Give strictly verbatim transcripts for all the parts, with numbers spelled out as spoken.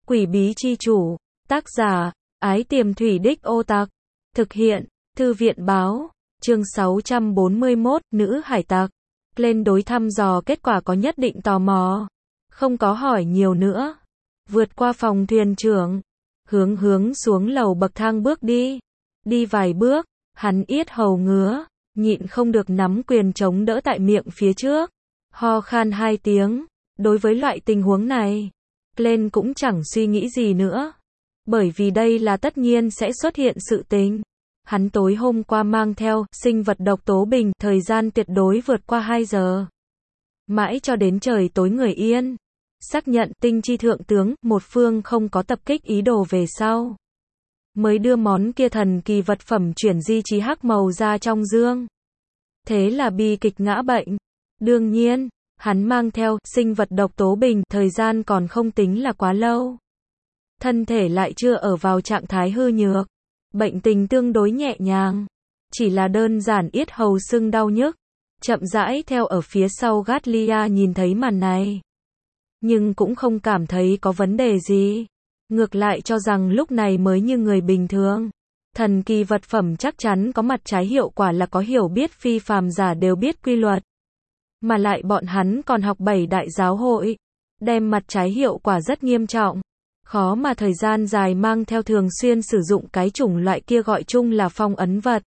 Quỷ bí chi chủ. Tác giả, Ái Tiềm Thủy Đích Ô Tặc. Thực hiện, Thư viện báo. Chương sáu trăm bốn mươi mốt, Nữ hải tặc. Lên đối thăm dò kết quả có nhất định tò mò. Không có hỏi nhiều nữa. Vượt qua phòng thuyền trưởng. Hướng hướng xuống lầu bậc thang bước đi. Đi vài bước, hắn yết hầu ngứa, nhịn không được nắm quyền chống đỡ tại miệng phía trước. Ho khan hai tiếng. Đối với loại tình huống này, Glenn cũng chẳng suy nghĩ gì nữa. Bởi vì đây là tất nhiên sẽ xuất hiện sự tình. Hắn tối hôm qua mang theo sinh vật độc tố bình, thời gian tuyệt đối vượt qua hai giờ. Mãi cho đến trời tối người yên. Xác nhận tinh chi thượng tướng, một phương không có tập kích ý đồ về sau. Mới đưa món kia thần kỳ vật phẩm chuyển di trí hắc màu ra trong dương. Thế là bi kịch ngã bệnh. Đương nhiên, hắn mang theo sinh vật độc tố bình, thời gian còn không tính là quá lâu. Thân thể lại chưa ở vào trạng thái hư nhược. Bệnh tình tương đối nhẹ nhàng. Chỉ là đơn giản yết hầu sưng đau nhức. Chậm rãi theo ở phía sau Gatlia nhìn thấy màn này. Nhưng cũng không cảm thấy có vấn đề gì. Ngược lại cho rằng lúc này mới như người bình thường. Thần kỳ vật phẩm chắc chắn có mặt trái hiệu quả là có hiểu biết phi phàm giả đều biết quy luật. Mà lại bọn hắn còn học bảy đại giáo hội. Đem mặt trái hiệu quả rất nghiêm trọng. Khó mà thời gian dài mang theo thường xuyên sử dụng cái chủng loại kia gọi chung là phong ấn vật.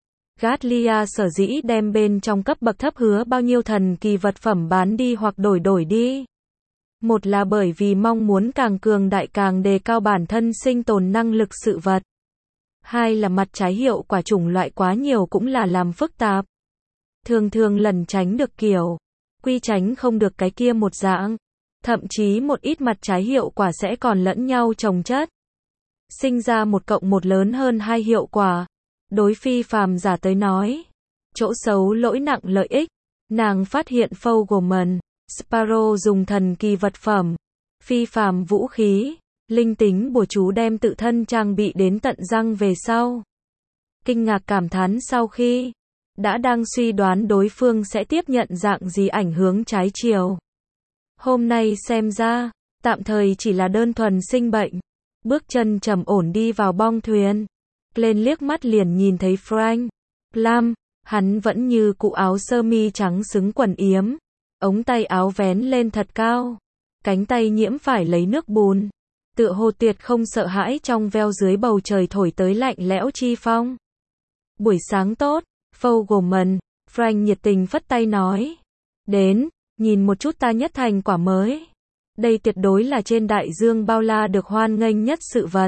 Gatlia sở dĩ đem bên trong cấp bậc thấp hứa bao nhiêu thần kỳ vật phẩm bán đi hoặc đổi đổi đi. Một là bởi vì mong muốn càng cường đại càng đề cao bản thân sinh tồn năng lực sự vật. Hai là mặt trái hiệu quả chủng loại quá nhiều cũng là làm phức tạp. Thường thường lần tránh được kiểu, quy tránh không được cái kia một dạng. Thậm chí một ít mặt trái hiệu quả sẽ còn lẫn nhau chồng chất. Sinh ra một cộng một lớn hơn hai hiệu quả. Đối phi phàm giả tới nói. Chỗ xấu lỗi nặng lợi ích. Nàng phát hiện Fogelman, Sparrow dùng thần kỳ vật phẩm. Phi phàm vũ khí. Linh tính bùa chú đem tự thân trang bị đến tận răng về sau. Kinh ngạc cảm thán sau khi. Đã đang suy đoán đối phương sẽ tiếp nhận dạng gì ảnh hướng trái chiều. Hôm nay xem ra, tạm thời chỉ là đơn thuần sinh bệnh. Bước chân trầm ổn đi vào bong thuyền. Lên liếc mắt liền nhìn thấy Frank Lam, hắn vẫn như cụ áo sơ mi trắng xứng quần yếm. Ống tay áo vén lên thật cao. Cánh tay nhiễm phải lấy nước bùn. Tựa hồ tuyệt không sợ hãi trong veo dưới bầu trời thổi tới lạnh lẽo chi phong. Buổi sáng tốt, Fogelman, Frank nhiệt tình phất tay nói. Đến. Nhìn một chút ta nhất thành quả mới. Đây tuyệt đối là trên đại dương bao la được hoan nghênh nhất sự vật.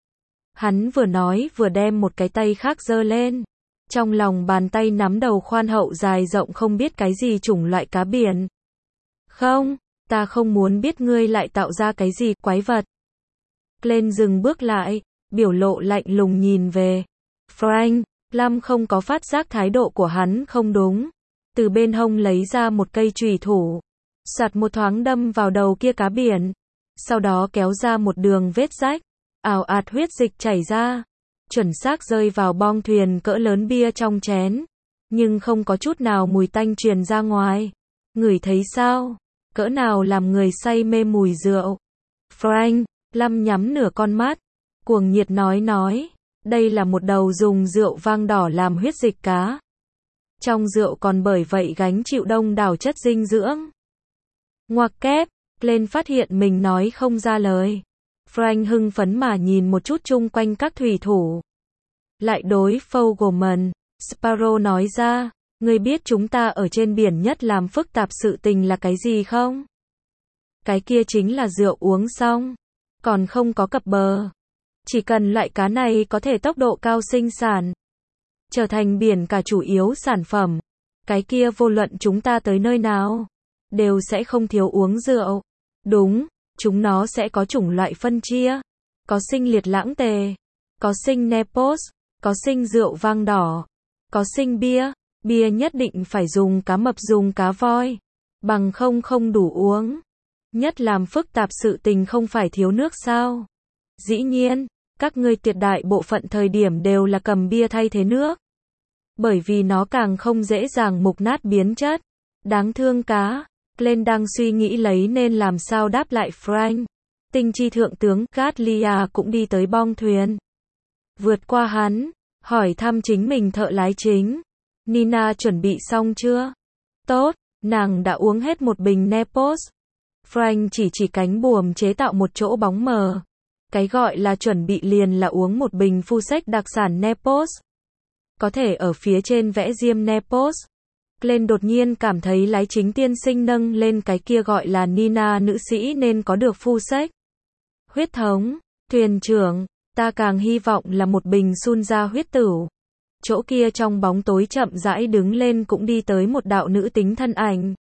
Hắn vừa nói vừa đem một cái tay khác giơ lên. Trong lòng bàn tay nắm đầu khoan hậu dài rộng không biết cái gì chủng loại cá biển. Không, ta không muốn biết ngươi lại tạo ra cái gì quái vật. Glenn dừng bước lại, biểu lộ lạnh lùng nhìn về. Frank Lam không có phát giác thái độ của hắn không đúng. Từ bên hông lấy ra một cây chùy thủ. Soạt một thoáng đâm vào đầu kia cá biển. Sau đó kéo ra một đường vết rách. Ào ạt huyết dịch chảy ra. Chuẩn xác rơi vào bong thuyền cỡ lớn bia trong chén. Nhưng không có chút nào mùi tanh truyền ra ngoài. Ngửi thấy sao? Cỡ nào làm người say mê mùi rượu. Frank Lam nhắm nửa con mắt. Cuồng nhiệt nói nói. Đây là một đầu dùng rượu vang đỏ làm huyết dịch cá. Trong rượu còn bởi vậy gánh chịu đông đảo chất dinh dưỡng. Ngoặc kép, lên phát hiện mình nói không ra lời. Frank hưng phấn mà nhìn một chút chung quanh các thủy thủ. Lại đối Fogelman, Sparrow nói ra, ngươi biết chúng ta ở trên biển nhất làm phức tạp sự tình là cái gì không? Cái kia chính là rượu uống xong, còn không có cập bờ. Chỉ cần loại cá này có thể tốc độ cao sinh sản. Trở thành biển cả chủ yếu sản phẩm. Cái kia vô luận chúng ta tới nơi nào, đều sẽ không thiếu uống rượu. Đúng, chúng nó sẽ có chủng loại phân chia. Có sinh liệt lãng tề. Có sinh Nepos. Có sinh rượu vang đỏ. Có sinh bia. Bia nhất định phải dùng cá mập dùng cá voi. Bằng không không đủ uống. Nhất làm phức tạp sự tình không phải thiếu nước sao. Dĩ nhiên. Các ngươi tuyệt đại bộ phận thời điểm đều là cầm bia thay thế nước. Bởi vì nó càng không dễ dàng mục nát biến chất. Đáng thương cá. Glenn đang suy nghĩ lấy nên làm sao đáp lại Frank. Tinh chi thượng tướng Gatlia cũng đi tới bong thuyền. Vượt qua hắn, hỏi thăm chính mình thợ lái chính. Nina chuẩn bị xong chưa? Tốt, nàng đã uống hết một bình Nepos. Frank chỉ chỉ cánh buồm chế tạo một chỗ bóng mờ. Cái gọi là chuẩn bị liền là uống một bình phu sách đặc sản Nepos. Có thể ở phía trên vẽ diêm Nepos. Glenn đột nhiên cảm thấy lái chính tiên sinh nâng lên cái kia gọi là Nina nữ sĩ nên có được phu sách. Huyết thống, thuyền trưởng, ta càng hy vọng là một bình sun ra huyết tửu. Chỗ kia trong bóng tối chậm rãi đứng lên cũng đi tới một đạo nữ tính thân ảnh.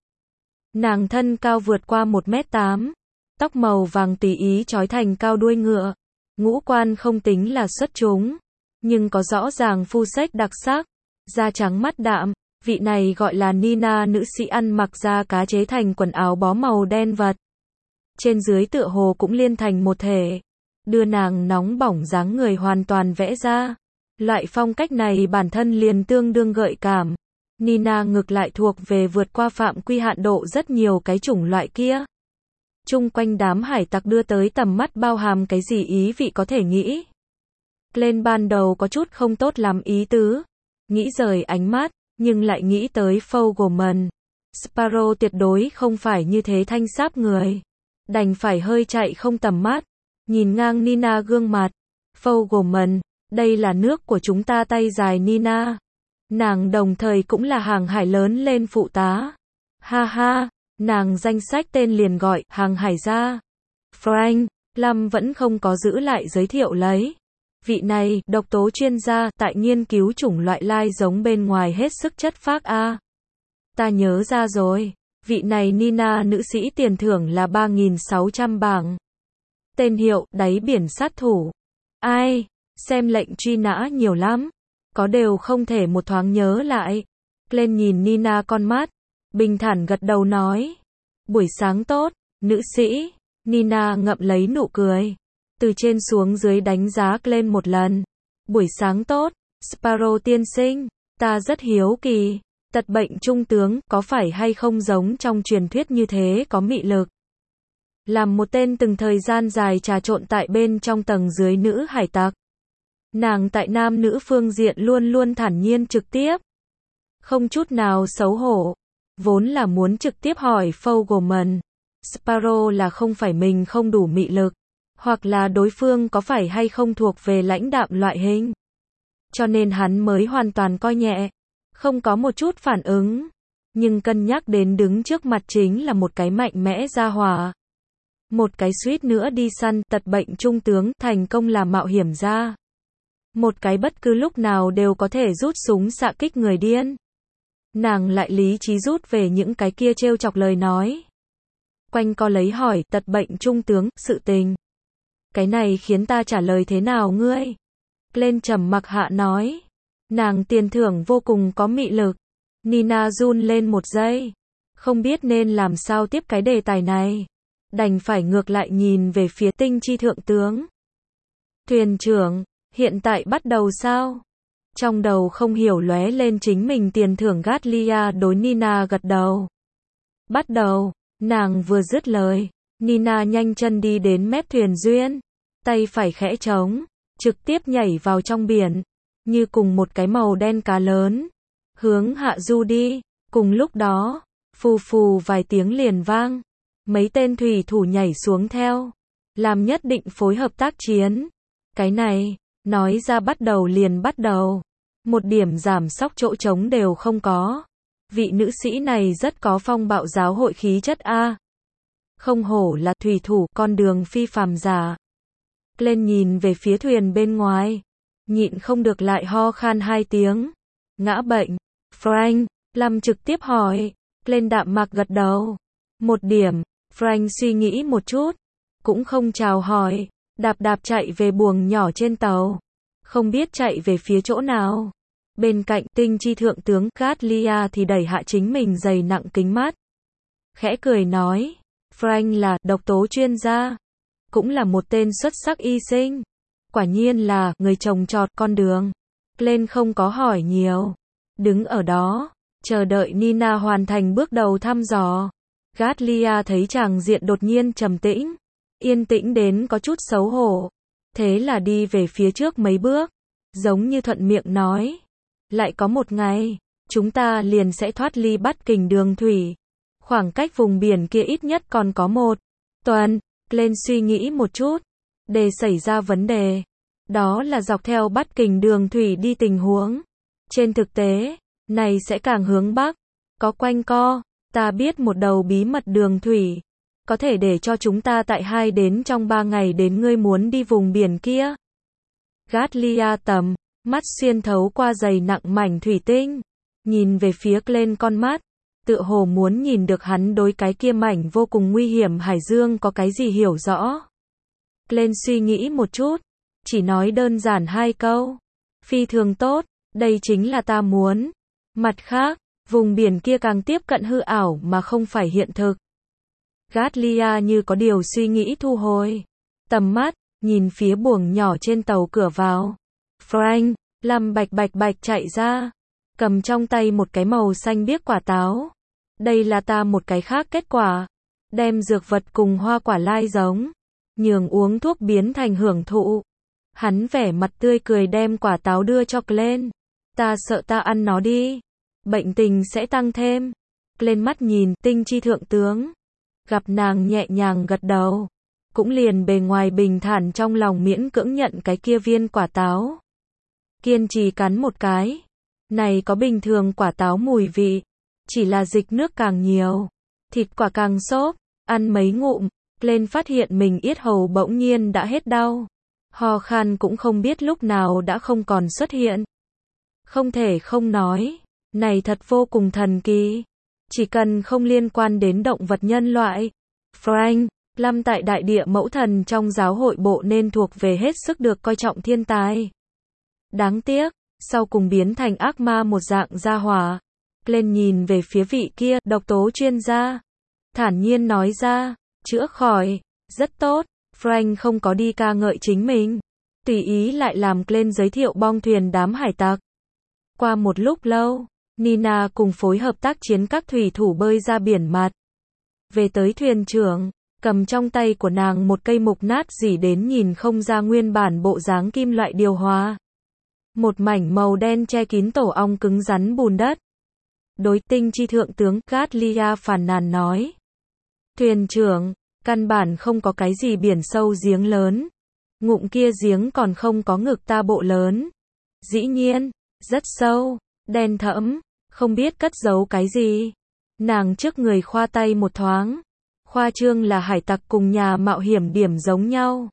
Nàng thân cao vượt qua một mét tám, tóc màu vàng tùy ý trói thành cao đuôi ngựa, ngũ quan không tính là xuất chúng, nhưng có rõ ràng phu sách đặc sắc, da trắng mắt đạm, vị này gọi là Nina nữ sĩ ăn mặc da cá chế thành quần áo bó màu đen vật. Trên dưới tựa hồ cũng liên thành một thể, đưa nàng nóng bỏng dáng người hoàn toàn vẽ ra. Loại phong cách này bản thân liền tương đương gợi cảm. Nina ngược lại thuộc về vượt qua phạm quy hạn độ rất nhiều cái chủng loại kia. Chung quanh đám hải tặc đưa tới tầm mắt bao hàm cái gì ý vị có thể nghĩ. Glenn ban đầu có chút không tốt lắm ý tứ, nghĩ rời ánh mắt, nhưng lại nghĩ tới Fogelman. Sparrow tuyệt đối không phải như thế thanh sáp người. Đành phải hơi chạy không tầm mắt, nhìn ngang Nina gương mặt. Fogelman, đây là nước của chúng ta tay dài Nina. Nàng đồng thời cũng là hàng hải lớn lên phụ tá. Ha ha, nàng danh sách tên liền gọi hàng hải gia. Frank, Lâm vẫn không có giữ lại giới thiệu lấy. Vị này, độc tố chuyên gia, tại nghiên cứu chủng loại lai giống bên ngoài hết sức chất phác a. Ta nhớ ra rồi, vị này Nina nữ sĩ tiền thưởng là ba nghìn sáu trăm bảng. Tên hiệu, đáy biển sát thủ. Ai, xem lệnh truy nã nhiều lắm, có đều không thể một thoáng nhớ lại. Glenn nhìn Nina con mắt, bình thản gật đầu nói. Buổi sáng tốt, nữ sĩ. Nina ngậm lấy nụ cười, từ trên xuống dưới đánh giá Glenn một lần. Buổi sáng tốt, Sparrow tiên sinh, ta rất hiếu kỳ, tật bệnh trung tướng có phải hay không giống trong truyền thuyết như thế có mị lực. Làm một tên từng thời gian dài trà trộn tại bên trong tầng dưới nữ hải tặc. Nàng tại nam nữ phương diện luôn luôn thản nhiên trực tiếp. Không chút nào xấu hổ. Vốn là muốn trực tiếp hỏi Fogelman. Sparrow là không phải mình không đủ mị lực. Hoặc là đối phương có phải hay không thuộc về lãnh đạm loại hình. Cho nên hắn mới hoàn toàn coi nhẹ. Không có một chút phản ứng. Nhưng cân nhắc đến đứng trước mặt chính là một cái mạnh mẽ gia hỏa. Một cái suýt nữa đi săn tật bệnh trung tướng thành công làm mạo hiểm ra. Một cái bất cứ lúc nào đều có thể rút súng xạ kích người điên. Nàng lại lý trí rút về những cái kia trêu chọc lời nói. Quanh co lấy hỏi tật bệnh trung tướng, sự tình. Cái này khiến ta trả lời thế nào ngươi? Lên trầm mặc hạ nói. Nàng tiền thưởng vô cùng có mị lực. Nina run lên một giây. Không biết nên làm sao tiếp cái đề tài này. Đành phải ngược lại nhìn về phía tinh chi thượng tướng. Thuyền trưởng, hiện tại bắt đầu sao? Trong đầu không hiểu lóe lên chính mình tiền thưởng Gatlia đối Nina gật đầu. Bắt đầu, nàng vừa dứt lời, Nina nhanh chân đi đến mép thuyền duyên, tay phải khẽ trống, trực tiếp nhảy vào trong biển, như cùng một cái màu đen cá lớn, hướng hạ du đi. Cùng lúc đó, phù phù vài tiếng liền vang, mấy tên thủy thủ nhảy xuống theo, làm nhất định phối hợp tác chiến. Cái này, nói ra bắt đầu liền bắt đầu, một điểm giảm sóc chỗ trống đều không có. Vị nữ sĩ này rất có phong bạo giáo hội khí chất a. Không hổ là thủy thủ, con đường phi phàm giả. Lên nhìn về phía thuyền bên ngoài, nhịn không được lại ho khan hai tiếng. Ngã bệnh. Frank, Lâm trực tiếp hỏi. Lên đạm mạc gật đầu. Một điểm. Frank suy nghĩ một chút, cũng không chào hỏi, đạp đạp chạy về buồng nhỏ trên tàu. Không biết chạy về phía chỗ nào. Bên cạnh tinh chi thượng tướng Gatlia thì đẩy hạ chính mình dày nặng kính mắt. Khẽ cười nói, Frank là độc tố chuyên gia, cũng là một tên xuất sắc y sinh. Quả nhiên là người trồng trọt con đường. Lên không có hỏi nhiều, đứng ở đó, chờ đợi Nina hoàn thành bước đầu thăm dò. Gatlia thấy chàng diện đột nhiên trầm tĩnh, yên tĩnh đến có chút xấu hổ. Thế là đi về phía trước mấy bước, giống như thuận miệng nói. Lại có một ngày, chúng ta liền sẽ thoát ly Bắc Kình đường thủy. Khoảng cách vùng biển kia ít nhất còn có một tuần. Glenn suy nghĩ một chút. Để xảy ra vấn đề. Đó là dọc theo Bắc Kình đường thủy đi tình huống. Trên thực tế, này sẽ càng hướng Bắc. Có quanh co. Ta biết một đầu bí mật đường thủy. Có thể để cho chúng ta tại hai đến trong ba ngày đến ngươi muốn đi vùng biển kia. Gatlia tầm, mắt xuyên thấu qua dày nặng mảnh thủy tinh. Nhìn về phía Glenn con mắt. Tựa hồ muốn nhìn được hắn đối cái kia mảnh vô cùng nguy hiểm hải dương có cái gì hiểu rõ. Glenn suy nghĩ một chút. Chỉ nói đơn giản hai câu. Phi thường tốt, đây chính là ta muốn. Mặt khác, vùng biển kia càng tiếp cận hư ảo mà không phải hiện thực. Gatlia như có điều suy nghĩ thu hồi tầm mắt, nhìn phía buồng nhỏ trên tàu cửa vào. Frank, làm bạch bạch bạch chạy ra, cầm trong tay một cái màu xanh biếc quả táo. Đây là ta một cái khác kết quả. Đem dược vật cùng hoa quả lai giống, nhường uống thuốc biến thành hưởng thụ. Hắn vẻ mặt tươi cười đem quả táo đưa cho Glenn. Ta sợ ta ăn nó đi. Bệnh tình sẽ tăng thêm. Glenn mắt nhìn tinh chi thượng tướng. Gặp nàng nhẹ nhàng gật đầu. Cũng liền bề ngoài bình thản trong lòng miễn cưỡng nhận cái kia viên quả táo. Kiên trì cắn một cái. Này có bình thường quả táo mùi vị. Chỉ là dịch nước càng nhiều. Thịt quả càng xốp. Ăn mấy ngụm. Glenn phát hiện mình yết hầu bỗng nhiên đã hết đau. Ho khan cũng không biết lúc nào đã không còn xuất hiện. Không thể không nói. Này thật vô cùng thần kỳ. Chỉ cần không liên quan đến động vật nhân loại. Frank, Lâm tại đại địa mẫu thần trong giáo hội bộ nên thuộc về hết sức được coi trọng thiên tài. Đáng tiếc, sau cùng biến thành ác ma một dạng gia hỏa. Glenn nhìn về phía vị kia, độc tố chuyên gia. Thản nhiên nói ra, chữa khỏi, rất tốt. Frank không có đi ca ngợi chính mình. Tùy ý lại làm Glenn giới thiệu bong thuyền đám hải tặc. Qua một lúc lâu, Nina cùng phối hợp tác chiến các thủy thủ bơi ra biển mặt. Về tới thuyền trưởng, cầm trong tay của nàng một cây mục nát rỉ đến nhìn không ra nguyên bản bộ dáng kim loại điều hòa. Một mảnh màu đen che kín tổ ong cứng rắn bùn đất. Đối tinh chi thượng tướng Gatlia phàn nàn nói. Thuyền trưởng, căn bản không có cái gì biển sâu giếng lớn. Ngụm kia giếng còn không có ngực ta bộ lớn. Dĩ nhiên, rất sâu, đen thẫm, không biết cất giấu cái gì. Nàng trước người khoa tay một thoáng. Khoa trương là hải tặc cùng nhà mạo hiểm điểm giống nhau.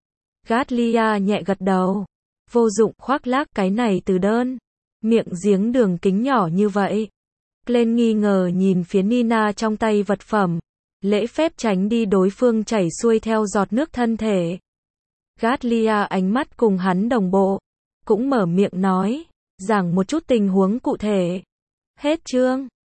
Gatlia nhẹ gật đầu. Vô dụng khoác lác cái này từ đơn. Miệng giếng đường kính nhỏ như vậy. Glenn nghi ngờ nhìn phía Nina trong tay vật phẩm. Lễ phép tránh đi đối phương chảy xuôi theo giọt nước thân thể. Gatlia ánh mắt cùng hắn đồng bộ. Cũng mở miệng nói. Giảng một chút tình huống cụ thể. Hết chương.